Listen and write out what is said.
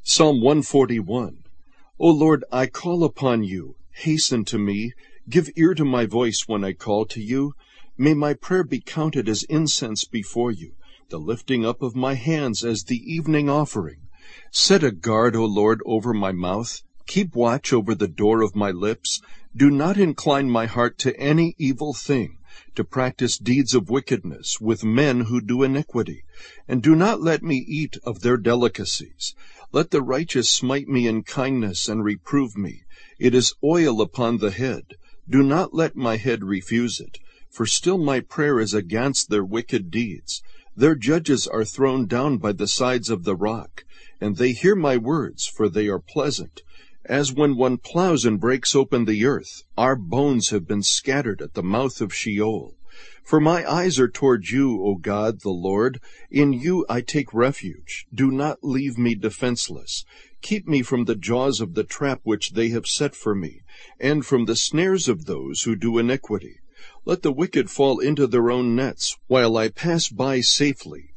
Psalm 141. O Lord, I call upon you. Hasten to me. Give ear to my voice when I call to you. May my prayer be counted as incense before you, the lifting up of my hands as the evening offering. Set a guard, O Lord, over my mouth. Keep watch over the door of my lips. Do not incline my heart to any evil thing, to practice deeds of wickedness with men who do iniquity. And do not let me eat of their delicacies. Let the righteous smite me in kindness and reprove me. It is oil upon the head. Do not let my head refuse it, for still my prayer is against their wicked deeds. Their judges are thrown down by the sides of the rock, and they hear my words, for they are pleasant. As when one plows and breaks open the earth, our bones have been scattered at the mouth of Sheol. For my eyes are toward you, O God, the Lord. In you I take refuge. Do not leave me defenseless. Keep me from the jaws of the trap which they have set for me, and from the snares of those who do iniquity. Let the wicked fall into their own nets, while I pass by safely.